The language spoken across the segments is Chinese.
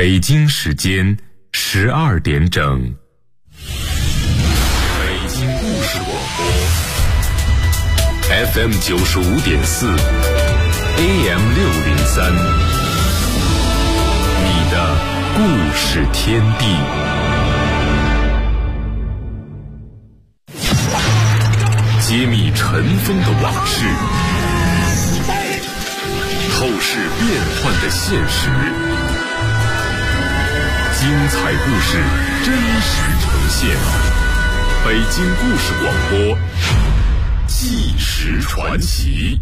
北京时间12点整。北京故事广播 FM 95.4 AM 603，你的故事天地。揭秘尘封的往事，透视变幻的现实，精彩故事真实呈现。北京故事广播，纪实传奇。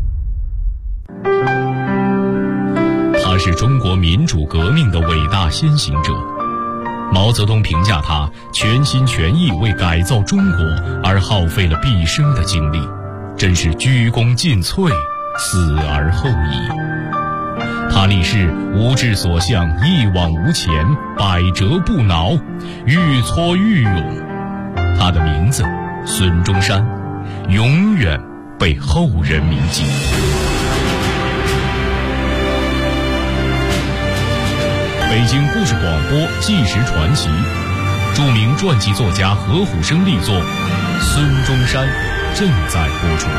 他是中国民主革命的伟大先行者。毛泽东评价他全心全意为改造中国而耗费了毕生的精力，真是鞠躬尽瘁，死而后已。他立誓无志所向，一往无前，百折不挠，愈挫愈勇。他的名字孙中山，永远被后人铭记。北京故事广播纪实传奇，著名传记作家何虎生力作《孙中山》正在播出。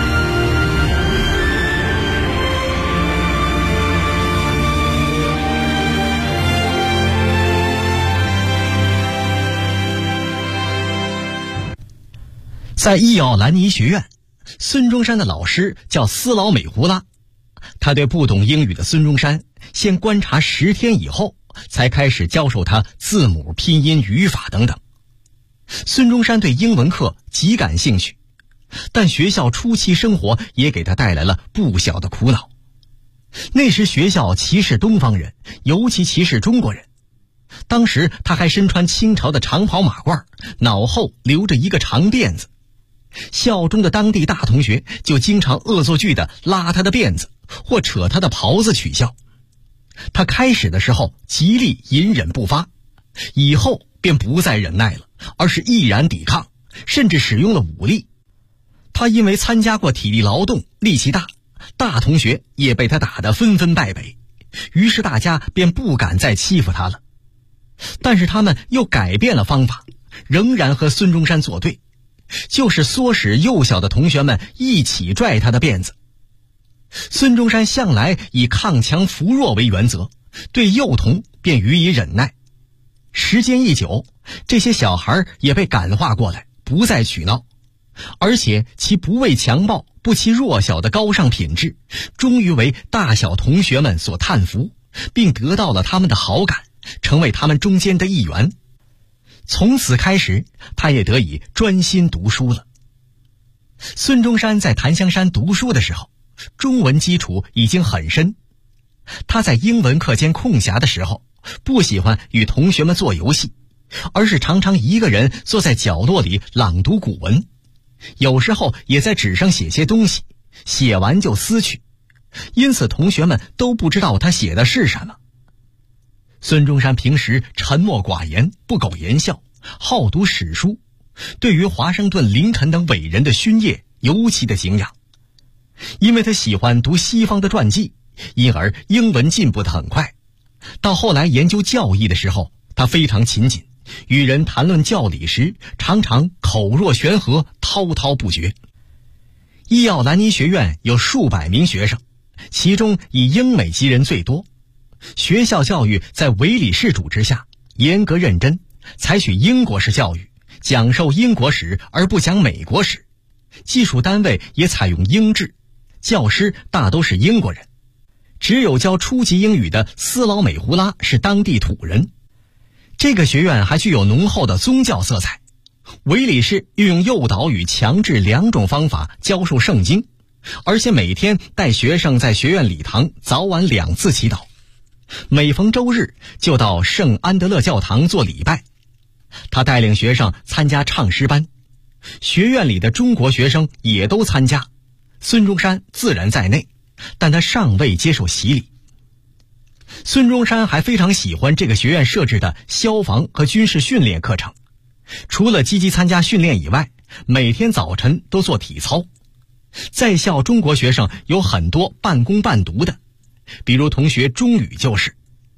在伊奥兰尼学院，孙中山的老师叫斯劳美胡拉。他对不懂英语的孙中山先观察10天以后，才开始教授他字母、拼音、语法等等。孙中山对英文课极感兴趣，但学校初期生活也给他带来了不小的苦恼。那时学校歧视东方人，尤其歧视中国人。当时他还身穿清朝的长袍马褂，脑后留着一个长辫子。校中的当地大同学就经常恶作剧地拉他的辫子，或扯他的袍子取笑。他开始的时候极力隐忍不发，以后便不再忍耐了，而是毅然抵抗，甚至使用了武力。他因为参加过体力劳动，力气大，大同学也被他打得纷纷败北，于是大家便不敢再欺负他了。但是他们又改变了方法，仍然和孙中山作对，就是唆使幼小的同学们一起拽他的辫子。孙中山向来以抗强扶弱为原则，对幼童便予以忍耐。时间一久，这些小孩也被感化过来，不再取闹，而且其不畏强暴、不欺弱小的高尚品质，终于为大小同学们所叹服，并得到了他们的好感，成为他们中间的一员。从此开始，他也得以专心读书了。孙中山在檀香山读书的时候，中文基础已经很深。他在英文课间空暇的时候，不喜欢与同学们做游戏，而是常常一个人坐在角落里朗读古文，有时候也在纸上写些东西，写完就撕去，因此同学们都不知道他写的是什么。孙中山平时沉默寡言，不苟言笑，好读史书，对于华盛顿、林肯等伟人的勋业尤其的敬仰。因为他喜欢读西方的传记，因而英文进步得很快。到后来研究教义的时候，他非常勤谨，与人谈论教理时常常口若悬河，滔滔不绝。伊奥兰尼学院有数百名学生，其中以英美籍人最多。学校教育在韦理士主持下严格认真，采取英国式教育，讲授英国史而不讲美国史。技术单位也采用英制，教师大都是英国人，只有教初级英语的斯劳美胡拉是当地土人。这个学院还具有浓厚的宗教色彩。韦理士运用诱导与强制2种方法教授圣经，而且每天带学生在学院礼堂早晚2次祈祷，每逢周日就到圣安德勒教堂做礼拜。他带领学生参加唱诗班，学院里的中国学生也都参加，孙中山自然在内，但他尚未接受洗礼。孙中山还非常喜欢这个学院设置的消防和军事训练课程，除了积极参加训练以外，每天早晨都做体操。在校中国学生有很多半工半读的，比如同学钟宇就是。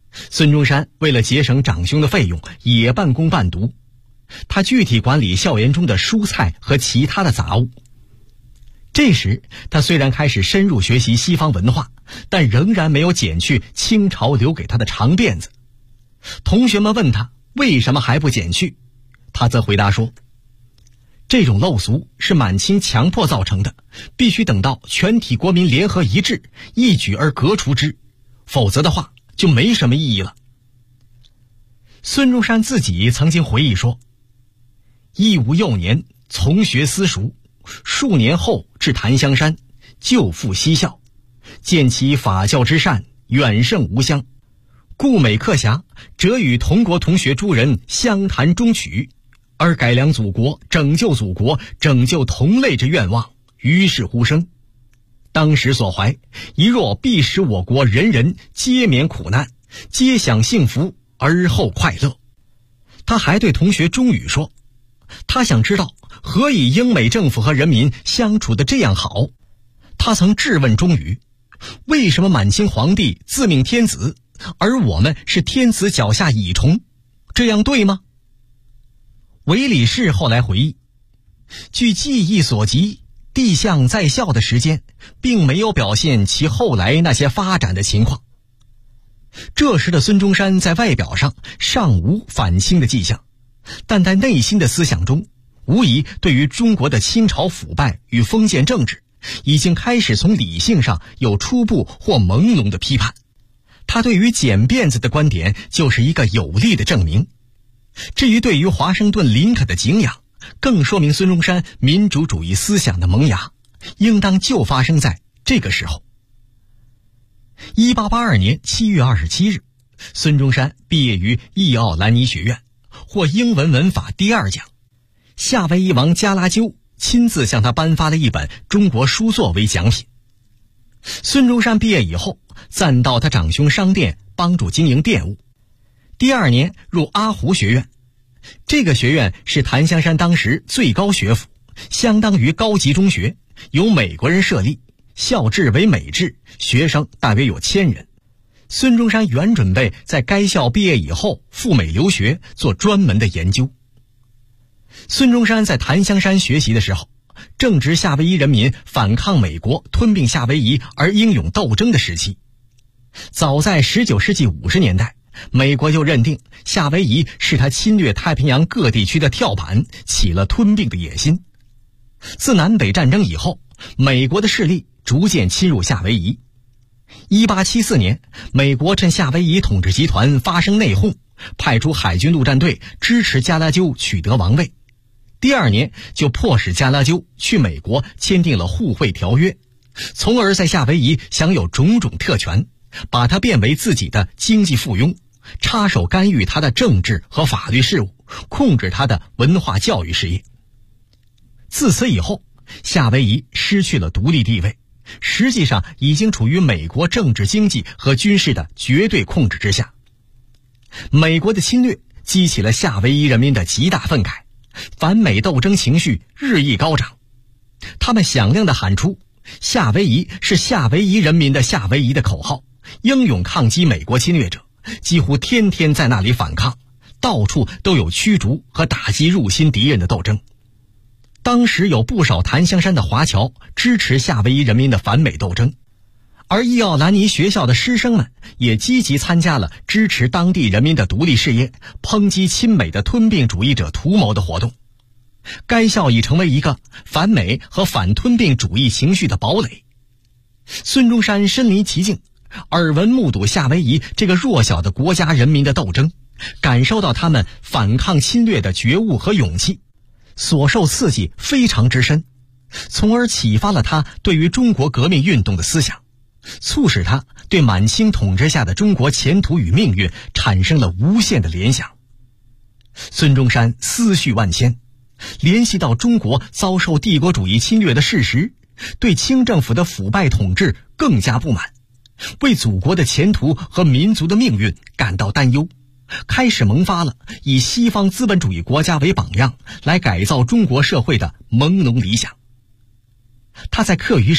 孙中山为了节省长兄的费用，也半工半读。他具体管理校园中的蔬菜和其他的杂物。这时他虽然开始深入学习西方文化，但仍然没有剪去清朝留给他的长辫子。同学们问他为什么还不剪去，他则回答说，这种陋俗是满清强迫造成的，必须等到全体国民联合一致，一举而革除之，否则的话就没什么意义了。孙中山自己曾经回忆说，忆吾幼年从学私塾，数年后至檀香山，就赴西校，见其法教之善，远胜吾乡，故每课暇，则与同国同学诸人相谈中曲，而改良祖国，拯救祖国，拯救同类之愿望，于是乎生。当时所怀，一若必使我国人人皆免苦难，皆享幸福，而后快乐。他还对同学钟宇说，他想知道何以英美政府和人民相处得这样好。他曾质问钟宇，为什么满清皇帝自命天子，而我们是天子脚下蚁虫，这样对吗？韦礼士后来回忆，据记忆所及，帝相在校的时间并没有表现其后来那些发展的情况。这时的孙中山在外表上尚无反清的迹象，但在内心的思想中，无疑对于中国的清朝腐败与封建政治已经开始从理性上有初步或朦胧的批判。他对于剪辫子的观点就是一个有力的证明。至于对于华盛顿林肯的敬仰，更说明孙中山民主主义思想的萌芽，应当就发生在这个时候。1882年7月27日，孙中山毕业于易奥兰尼学院，获英文文法第2奖。夏威夷王加拉鸠亲自向他颁发了一本中国书作为奖品。孙中山毕业以后，暂到他长兄商店帮助经营店务。第2年入阿胡学院，这个学院是檀香山当时最高学府，相当于高级中学，由美国人设立，校制为美制，学生大约有1000人。孙中山原准备在该校毕业以后赴美留学，做专门的研究。孙中山在檀香山学习的时候，正值夏威夷人民反抗美国吞并夏威夷而英勇斗争的时期。早在19世纪50年代，美国就认定夏威夷是他侵略太平洋各地区的跳板，起了吞并的野心。自南北战争以后，美国的势力逐渐侵入夏威夷。1874年，美国趁夏威夷统治集团发生内讧，派出海军陆战队支持加拉鸠取得王位。第2年就迫使加拉鸠去美国签订了互惠条约，从而在夏威夷享有种种特权，把他变为自己的经济附庸，插手干预他的政治和法律事务，控制他的文化教育事业。自此以后，夏威夷失去了独立地位，实际上已经处于美国政治、经济和军事的绝对控制之下。美国的侵略激起了夏威夷人民的极大愤慨，反美斗争情绪日益高涨。他们响亮地喊出夏威夷是夏威夷人民的夏威夷的口号，英勇抗击美国侵略者，几乎天天在那里反抗，到处都有驱逐和打击入侵敌人的斗争。当时有不少檀香山的华侨支持夏威夷人民的反美斗争，而易奥兰尼学校的师生们也积极参加了支持当地人民的独立事业，抨击亲美的吞并主义者图谋的活动。该校已成为一个反美和反吞并主义情绪的堡垒。孙中山身临其境，耳闻目睹夏威夷这个弱小的国家人民的斗争，感受到他们反抗侵略的觉悟和勇气，所受刺激非常之深，从而启发了他对于中国革命运动的思想，促使他对满清统治下的中国前途与命运产生了无限的联想。孙中山思绪万千，联系到中国遭受帝国主义侵略的事实，对清政府的腐败统治更加不满，为祖国的前途和民族的命运感到担忧，开始萌发了以西方资本主义国家为榜样来改造中国社会的朦胧理想。他在课余时间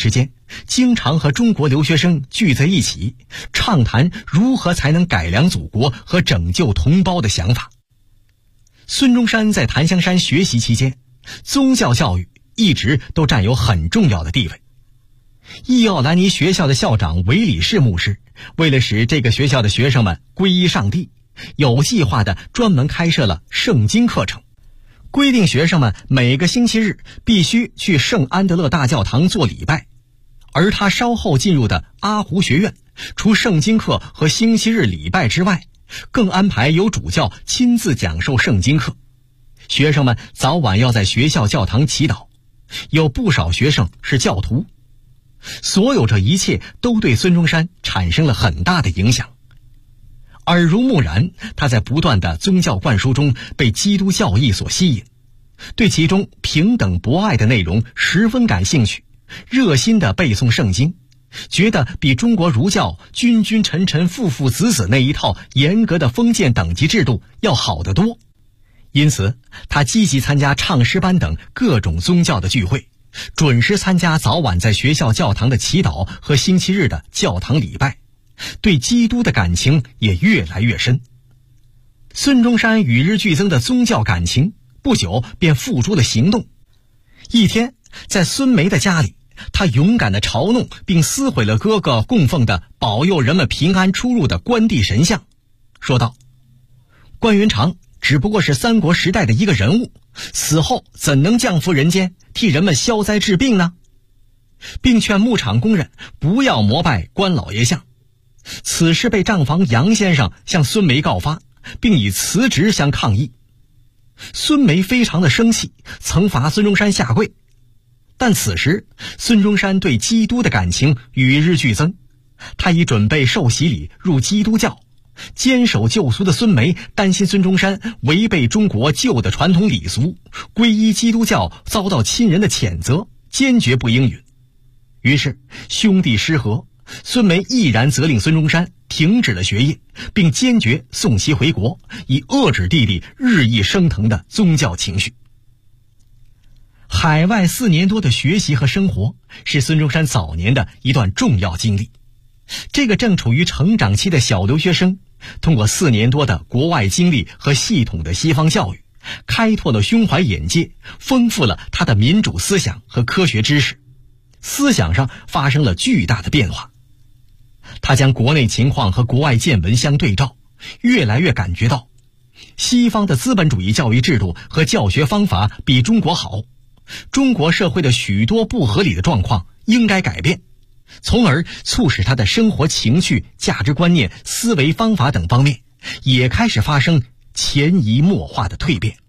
经常和中国留学生聚在一起，畅谈如何才能改良祖国和拯救同胞的想法。孙中山在檀香山学习期间，宗教教育一直都占有很重要的地位。易奥兰尼学校的校长韦里士牧师，为了使这个学校的学生们皈依上帝，有计划地专门开设了圣经课程，规定学生们每个星期日必须去圣安德勒大教堂做礼拜。而他稍后进入的阿胡学院，除圣经课和星期日礼拜之外，更安排由主教亲自讲授圣经课。学生们早晚要在学校教堂祈祷，有不少学生是教徒。所有这一切都对孙中山产生了很大的影响。耳濡目染，他在不断的宗教灌输中被基督教义所吸引，对其中平等博爱的内容十分感兴趣，热心地背诵圣经，觉得比中国儒教君君臣臣父父子子那一套严格的封建等级制度要好得多。因此他积极参加唱诗班等各种宗教的聚会，准时参加早晚在学校教堂的祈祷和星期日的教堂礼拜，对基督的感情也越来越深。孙中山与日俱增的宗教感情不久便付诸了行动。一天，在孙梅的家里，他勇敢地嘲弄并撕毁了哥哥供奉的保佑人们平安出入的关帝神像，说道：关云长只不过是三国时代的一个人物，死后怎能降服人间，替人们消灾治病呢？并劝牧场工人不要膜拜关老爷像。此事被账房杨先生向孙梅告发，并以辞职相抗议。孙梅非常的生气，曾罚孙中山下跪。但此时孙中山对基督的感情与日俱增，他已准备受洗礼入基督教。坚守旧俗的孙梅担心孙中山违背中国旧的传统礼俗，皈依基督教遭到亲人的谴责，坚决不应允。于是兄弟失和，孙梅毅然责令孙中山停止了学业，并坚决送其回国，以遏制弟弟日益升腾的宗教情绪。海外4年多的学习和生活是孙中山早年的一段重要经历。这个正处于成长期的小留学生，通过4年多的国外经历和系统的西方教育，开拓了胸怀眼界，丰富了他的民主思想和科学知识，思想上发生了巨大的变化。他将国内情况和国外见闻相对照，越来越感觉到西方的资本主义教育制度和教学方法比中国好，中国社会的许多不合理的状况应该改变，从而促使他的生活情趣、价值观念、思维方法等方面也开始发生潜移默化的蜕变。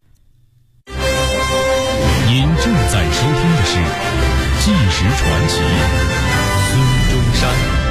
您正在收听的是《纪实传奇》，孙中山。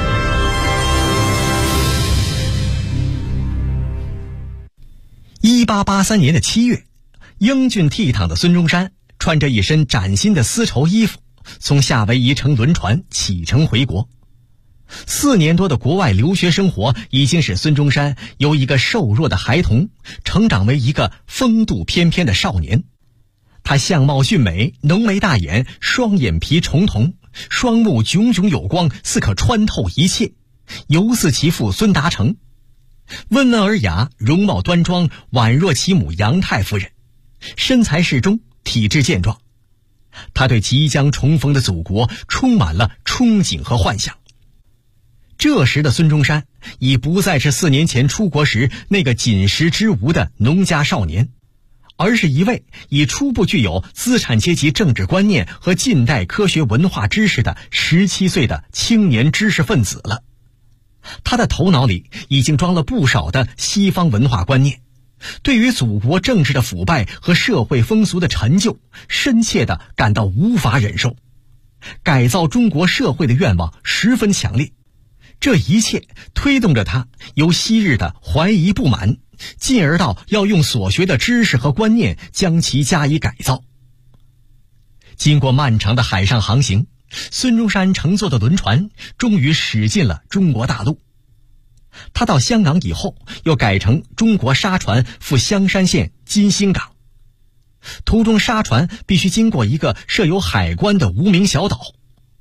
1883年的7月，英俊倜傥的孙中山穿着一身崭新的丝绸衣服，从夏威夷乘轮船启程回国。4年多的国外留学生活已经使孙中山由一个瘦弱的孩童成长为一个风度翩翩的少年。他相貌俊美，浓眉大眼，双眼皮重瞳，双目炯炯有光，似可穿透一切，犹似其父孙达成。温文尔雅，容貌端庄，宛若其母杨太夫人，身材适中，体质健壮。他对即将重逢的祖国充满了憧憬和幻想。这时的孙中山已不再是4年前出国时那个仅识之无的农家少年，而是一位已初步具有资产阶级政治观念和近代科学文化知识的17岁的青年知识分子了。他的头脑里已经装了不少的西方文化观念，对于祖国政治的腐败和社会风俗的陈旧，深切地感到无法忍受，改造中国社会的愿望十分强烈。这一切推动着他由昔日的怀疑不满，进而到要用所学的知识和观念将其加以改造。经过漫长的海上航行，孙中山乘坐的轮船终于驶进了中国大陆。他到香港以后，又改乘中国沙船赴香山县金星港。途中沙船必须经过一个设有海关的无名小岛，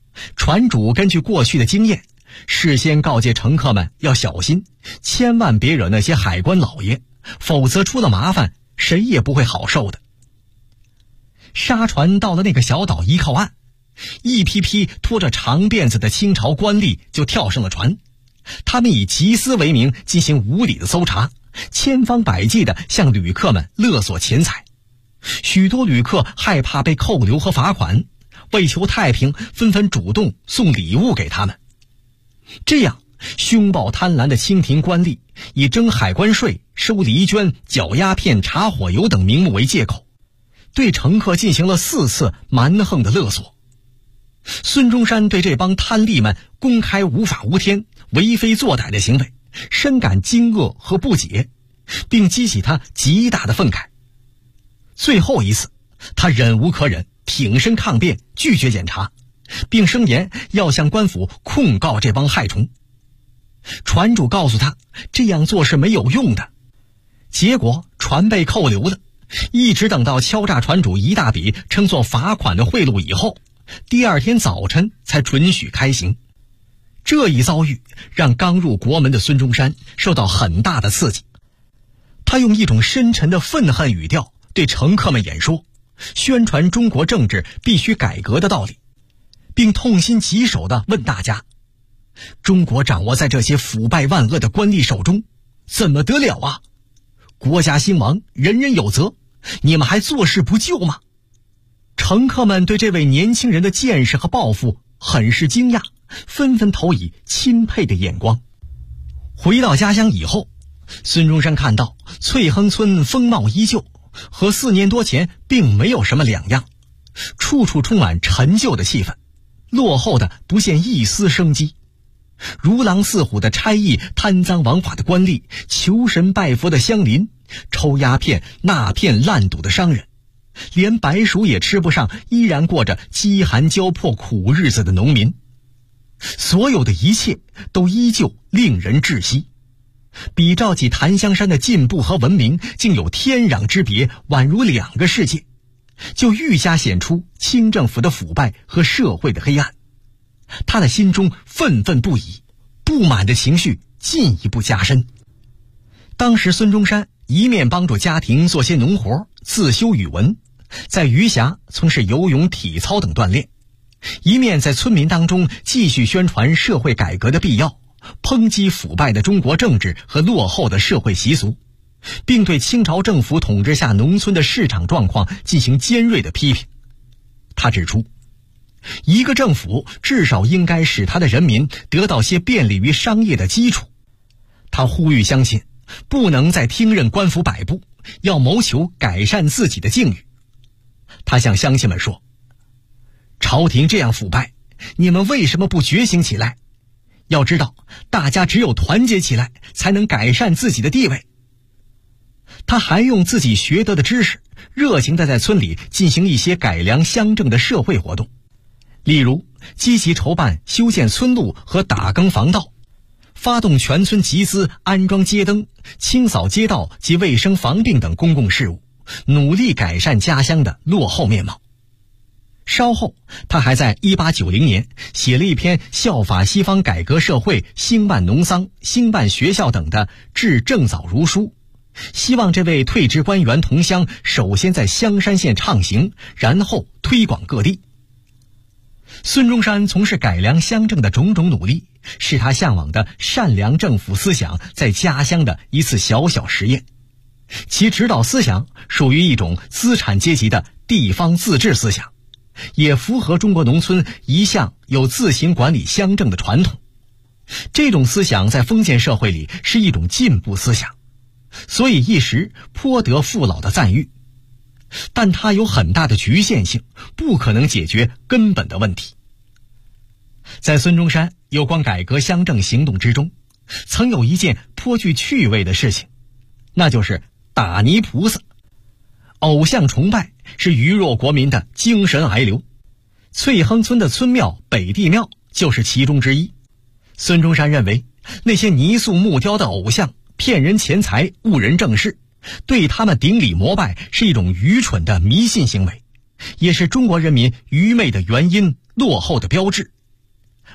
船主根据过去的经验，事先告诫乘客们要小心，千万别惹那些海关老爷，否则出了麻烦，谁也不会好受的。沙船到了那个小岛一靠岸，一批批拖着长辫子的清朝官吏就跳上了船，他们以缉私为名进行无理的搜查，千方百计地向旅客们勒索钱财。许多旅客害怕被扣留和罚款，为求太平，纷纷主动送礼物给他们。这样，凶暴贪婪的清廷官吏以征海关税、收礼捐、缴鸦片、查火油等名目为借口，对乘客进行了4次蛮横的勒索。孙中山对这帮贪吏们公开无法无天、为非作歹的行为深感惊愕和不解，并激起他极大的愤慨。最后一次，他忍无可忍，挺身抗辩，拒绝检查，并声言要向官府控告这帮害虫。船主告诉他，这样做是没有用的。结果船被扣留了，一直等到敲诈船主一大笔称作罚款的贿赂以后，第二天早晨才准许开行。这一遭遇让刚入国门的孙中山受到很大的刺激，他用一种深沉的愤恨语调对乘客们演说，宣传中国政治必须改革的道理，并痛心疾首地问大家：中国掌握在这些腐败万恶的官吏手中，怎么得了啊？国家兴亡，人人有责，你们还坐视不救吗？乘客们对这位年轻人的见识和抱负很是惊讶，纷纷投以钦佩的眼光。回到家乡以后，孙中山看到翠亨村风貌依旧，和4年多前并没有什么两样，处处充满陈旧的气氛，落后的不见一丝生机。如狼似虎的差役，贪赃枉法的官吏，求神拜佛的乡邻，抽鸦片纳片烂赌的商人，连白薯也吃不上，依然过着饥寒交迫苦日子的农民，所有的一切都依旧令人窒息。比照起檀香山的进步和文明竟有天壤之别，宛如2个世界，就愈加显出清政府的腐败和社会的黑暗。他的心中愤愤不已，不满的情绪进一步加深。当时孙中山一面帮助家庭做些农活，自修语文，在余暇从事游泳、体操等锻炼，一面在村民当中继续宣传社会改革的必要，抨击腐败的中国政治和落后的社会习俗，并对清朝政府统治下农村的市场状况进行尖锐的批评。他指出，一个政府至少应该使他的人民得到些便利于商业的基础。他呼吁乡亲不能再听任官府摆布，要谋求改善自己的境遇。他向乡亲们说，朝廷这样腐败，你们为什么不觉醒起来？要知道，大家只有团结起来，才能改善自己的地位。他还用自己学得的知识，热情地在村里进行一些改良乡政的社会活动，例如积极筹办修建村路和打更防盗，发动全村集资安装街灯，清扫街道及卫生防病等公共事务，努力改善家乡的落后面貌。稍后，他还在1890年写了一篇效法西方改革社会、兴办农桑、兴办学校等的致郑藻如书，希望这位退职官员同乡首先在香山县畅行，然后推广各地。孙中山从事改良乡政的种种努力，是他向往的善良政府思想在家乡的一次小小实验。其指导思想属于一种资产阶级的地方自治思想，也符合中国农村一向有自行管理乡政的传统。这种思想在封建社会里是一种进步思想，所以一时颇得父老的赞誉。但它有很大的局限性，不可能解决根本的问题。在孙中山有关改革乡政行动之中，曾有一件颇具趣味的事情，那就是打泥菩萨。偶像崇拜是愚弱国民的精神癌瘤，翠亨村的村庙北帝庙就是其中之一。孙中山认为，那些泥塑木雕的偶像骗人钱财、误人正事，对他们顶礼膜拜是一种愚蠢的迷信行为，也是中国人民愚昧的原因、落后的标志，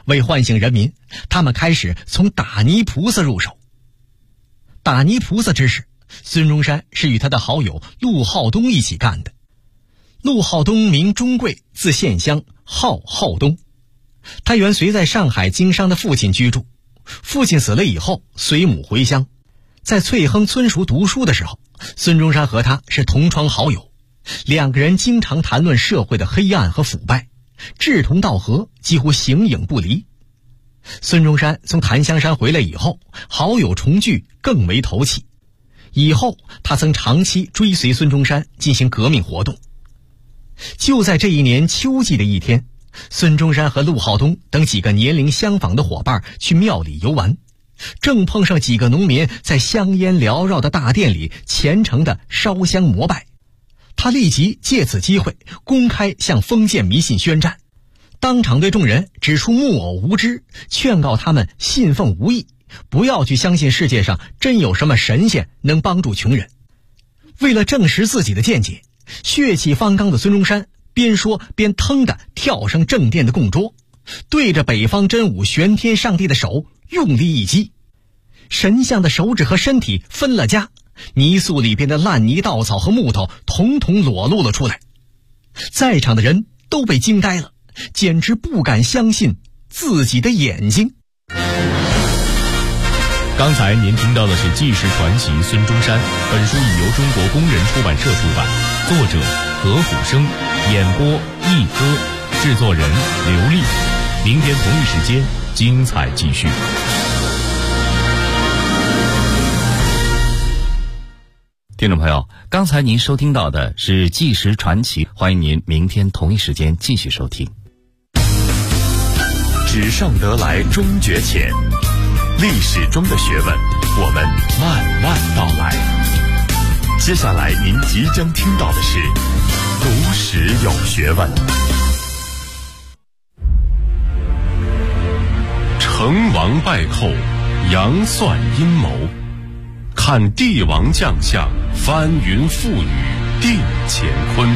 为唤醒人民，他们开始从打泥菩萨入手。打泥菩萨之事，孙中山是与他的好友陆浩东一起干的。陆浩东名钟贵，字献香，号浩东。他原随在上海经商的父亲居住，父亲死了以后随母回乡。在翠亨村塾读书的时候，孙中山和他是同窗好友，两个人经常谈论社会的黑暗和腐败，志同道合，几乎形影不离。孙中山从檀香山回来以后，好友重聚，更为投契。以后他曾长期追随孙中山进行革命活动。就在这一年秋季的一天，孙中山和陆浩东等几个年龄相仿的伙伴去庙里游玩，正碰上几个农民在香烟缭绕的大殿里虔诚地烧香膜拜。他立即借此机会公开向封建迷信宣战，当场对众人指出木偶无知，劝告他们信奉无益，不要去相信世界上真有什么神仙能帮助穷人。为了证实自己的见解，血气方刚的孙中山边说边腾地跳上正殿的供桌，对着北方真武玄天上帝的手用力一击，神像的手指和身体分了家，泥塑里边的烂泥稻草和木头统统裸露了出来。在场的人都被惊呆了，简直不敢相信自己的眼睛。 刚才您听到的是纪实传奇孙中山，本书已由中国工人出版社出版，作者何虎生，演播一哥，制作人刘丽。明天同一时间精彩继续。 听众朋友，刚才您收听到的是纪实传奇，欢迎您明天同一时间继续收听。 纸上得来终觉浅，历史中的学问，我们慢慢道来。接下来您即将听到的是读史有学问。成王败寇，杨算阴谋，看帝王将相，翻云覆雨，定乾坤。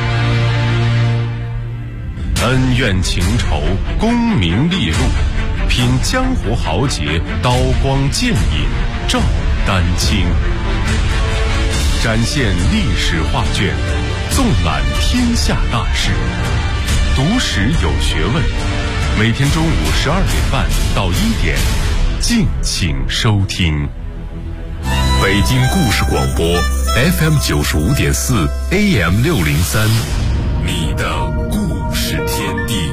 恩怨情仇，功名利禄，品江湖豪杰，刀光剑影，照丹青。展现历史画卷，纵览天下大事，读史有学问。每天中午12点半到1点，敬请收听。北京故事广播 FM 95.4 AM 603，你的故事天地。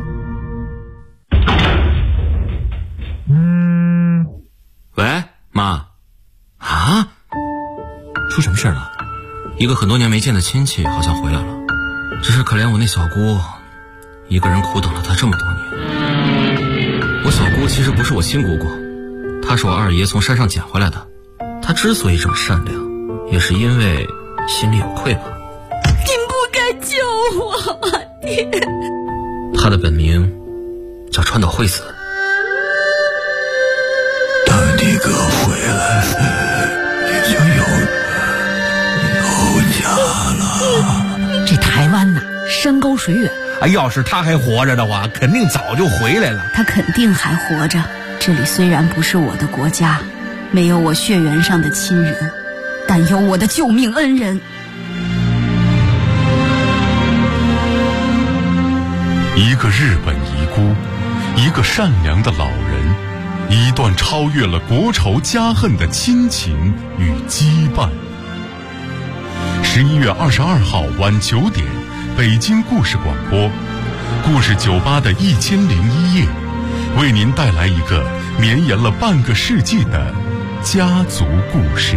喂，妈。啊？出什么事了？一个很多年没见的亲戚好像回来了，只是可怜我那小姑，一个人苦等了她这么多年。我小姑其实不是我亲姑姑，她是我二爷从山上捡回来的。她之所以这么善良，也是因为心里有愧吧。 你不该救我，爹。 她的本名叫川岛惠子。 等你哥回来，你就有家了。 这台湾呐，山高水远。 要是他还活着的话，肯定早就回来了。 他肯定还活着。这里虽然不是我的国家，没有我血缘上的亲人，但有我的救命恩人。 一个日本遗孤，一个善良的老人，一段超越了国仇家恨的亲情与羁绊。11月22号晚9点，北京故事广播，故事酒吧的1001夜，为您带来一个绵延了半个世纪的家族故事。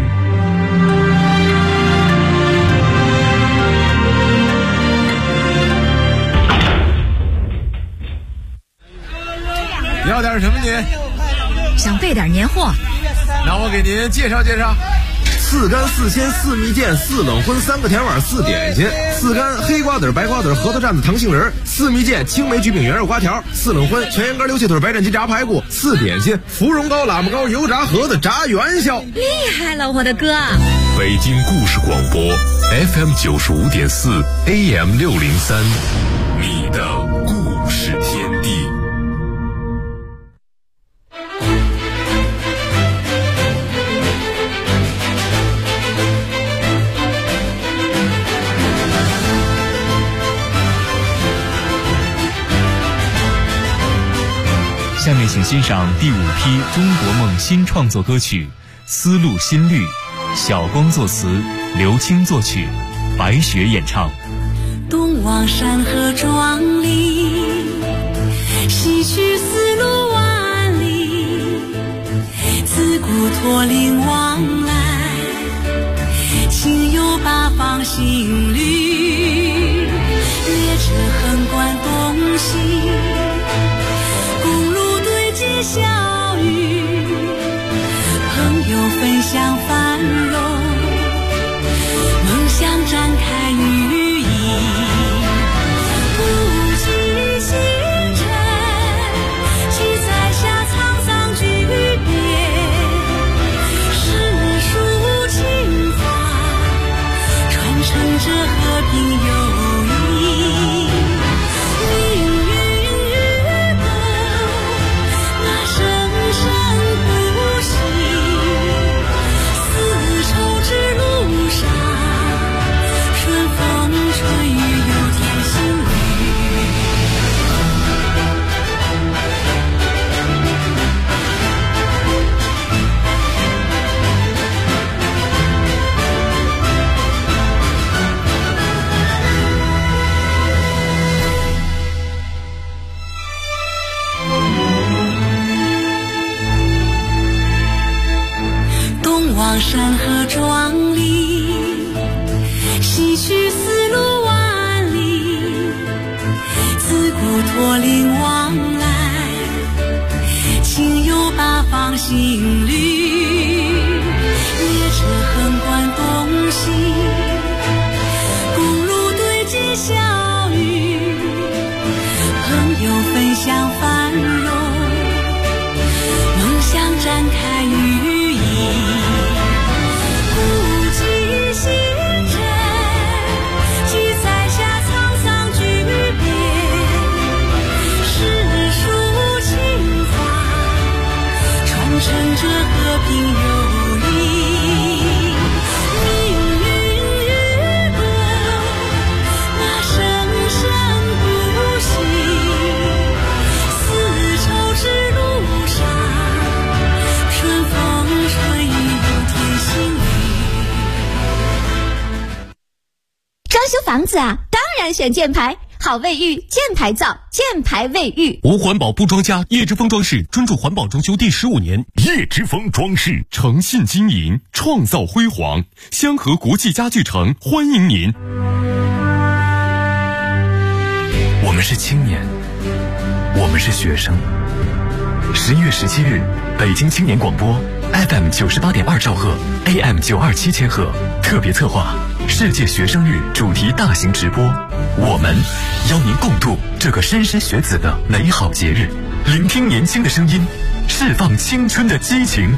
要点什么您？ 想备点年货。 那我给您介绍介绍。 4干4鲜4蜜饯4冷荤3个甜碗4点心，4干黑瓜子白瓜子核桃蘸子糖杏仁，4蜜饯青梅菊饼圆肉瓜条，4冷荤全羊肝溜切腿白斩鸡炸排骨，4点心芙蓉糕喇嘛糕油炸盒子炸元宵。 厉害了，我的哥！ 北京故事广播 FM 95.4 AM 603，你的故事天地。 下面请欣赏第5批中国梦新创作歌曲《丝路新绿》，小光作词，刘青作曲，白雪演唱。 东望山河壮丽，西去丝路万里，自古驼铃往来，亲友八方行旅，列车横贯东西，公路对接小雨，朋友分享繁荣，梦想展开羽翼，不计星辰，记载下沧桑巨变，诗书情怀传承着和平友谊，命运与共，那生生不息，丝绸之路上，春风吹雨又添新绿。东望山河壮丽，西去丝路万里，自古驼铃往来，亲友八方行旅，列车横贯东西，公路对接小雨，朋友分享繁荣，梦想展开羽翼，不计星辰，记载下沧桑巨变，诗书情怀传承着和平友谊，命运与共，那生生不息，丝绸之路上，春风吹雨又添新绿。 装修房子啊，当然选箭牌，好卫浴，箭牌造，箭牌卫浴。 无环保不装家，叶之峰装饰专注环保装修第15年，叶之峰装饰诚信经营，创造辉煌。香河国际家具城欢迎您。 我们是青年，我们是学生。11月17日，北京青年广播 FM 98.2兆赫 AM 927千赫特别策划世界学生日主题大型直播，我们邀您共度这个莘莘学子的美好节日，聆听年轻的声音，释放青春的激情。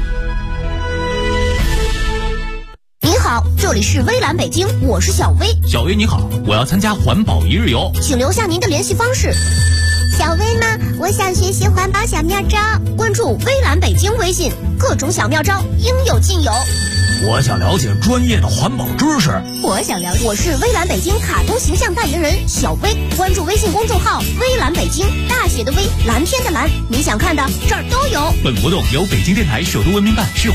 您好，这里是微蓝北京，我是小薇。 小薇你好，我要参加环保一日游， 请留下您的联系方式。 小薇吗？我想学习环保小妙招， 关注微蓝北京微信，各种小妙招应有尽有。 我想了解专业的环保知识。 我想了解，我是微蓝北京卡通形象代言人小薇，关注微信公众号微蓝北京，大写的微，蓝天的蓝，你想看的这儿都有。 本活动由北京电台首都文明办市